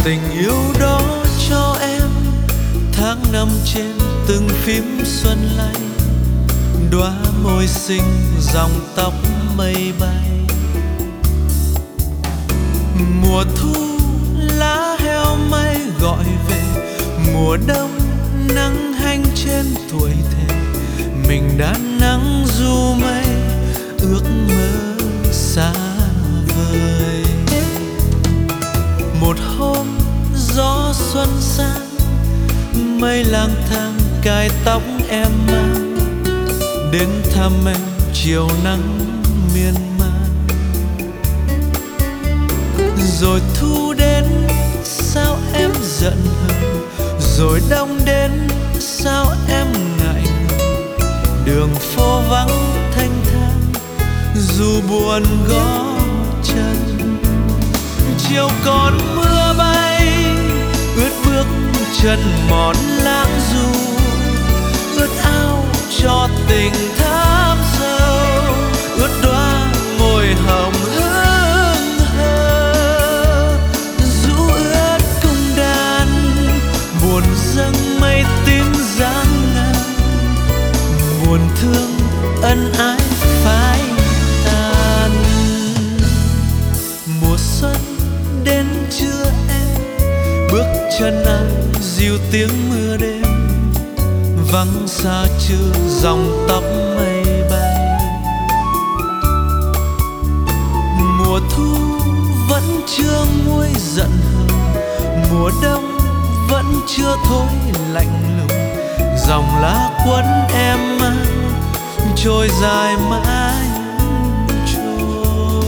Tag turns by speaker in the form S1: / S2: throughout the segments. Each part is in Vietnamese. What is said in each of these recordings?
S1: tình yêu đó cho em tháng năm trên từng phím xuân lay, đóa môi xinh dòng tóc mây bay. Mùa thu lá heo may gọi về, mùa đông nắng hanh trên tuổi thề, mình đã nắng du mây ước mơ xa vời. Một hôm gió xuân sang, mây lang thang cài tóc em mang, đến thăm em chiều nắng miên man. Rồi thu đến sao em giận hờn, rồi đông đến sao em ngại ngùng. Đường phố vắng thanh thang dù buồn gót chân. Chiều còn mưa bay ướt bước chân mòn lãng du, ướt áo cho tình thắm sâu, ướt đóa môi hồng hững hờ. Rũ ướt cung đàn buồn dâng mây tím dáng ngang, buồn thương ân ái phai tàn. Mùa xuân đến chưa em, bước chân ai dịu tiếng mưa đêm, vắng xa chưa dòng tóc mây bay. Mùa thu vẫn chưa nguôi giận hờn, mùa đông vẫn chưa thôi lạnh lùng. Dòng lá quấn em mang trôi dài mãi trôi.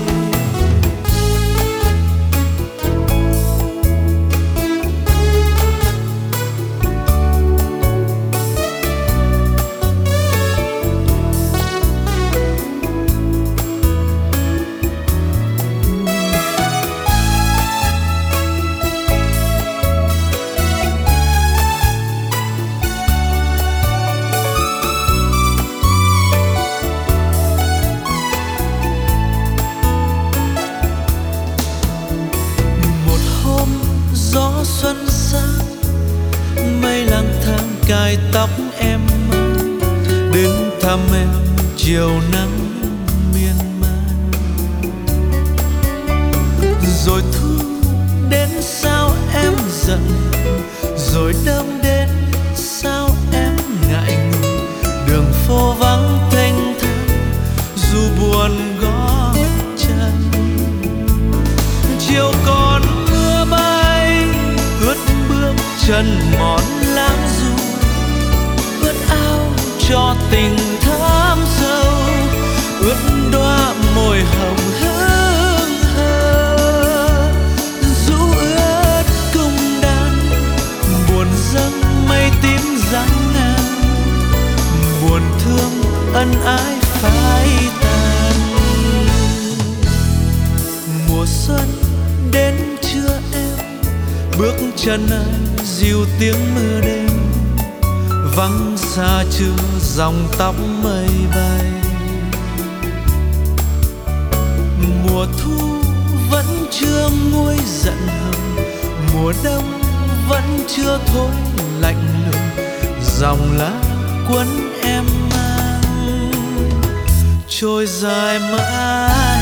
S1: Xuân sang mây lang thang cài tóc em mang, đến thăm em chiều nắng miên man. Rồi thu đến sao em giận, rồi đông đến sao em ngại ngùng. Đường phố vắng thênh thang dù buồn gót chân. Chiều còn mưa bay ướt bước chân mòn lãng du, ướt áo cho tình thắm sâu, ướt đóa môi hồng hững hờ. Rũ ướt cung đàn buồn dâng mây tím dáng ngang, buồn thương ân ái phai tàn. Mùa xuân đến chưa em, bước chân ai dịu tiếng mưa đêm, vắng xa chưa dòng tóc mây bay. Mùa thu vẫn chưa nguôi giận hờn, mùa đông vẫn chưa thôi lạnh lùng. Dòng lá quấn em mang trôi dài mãi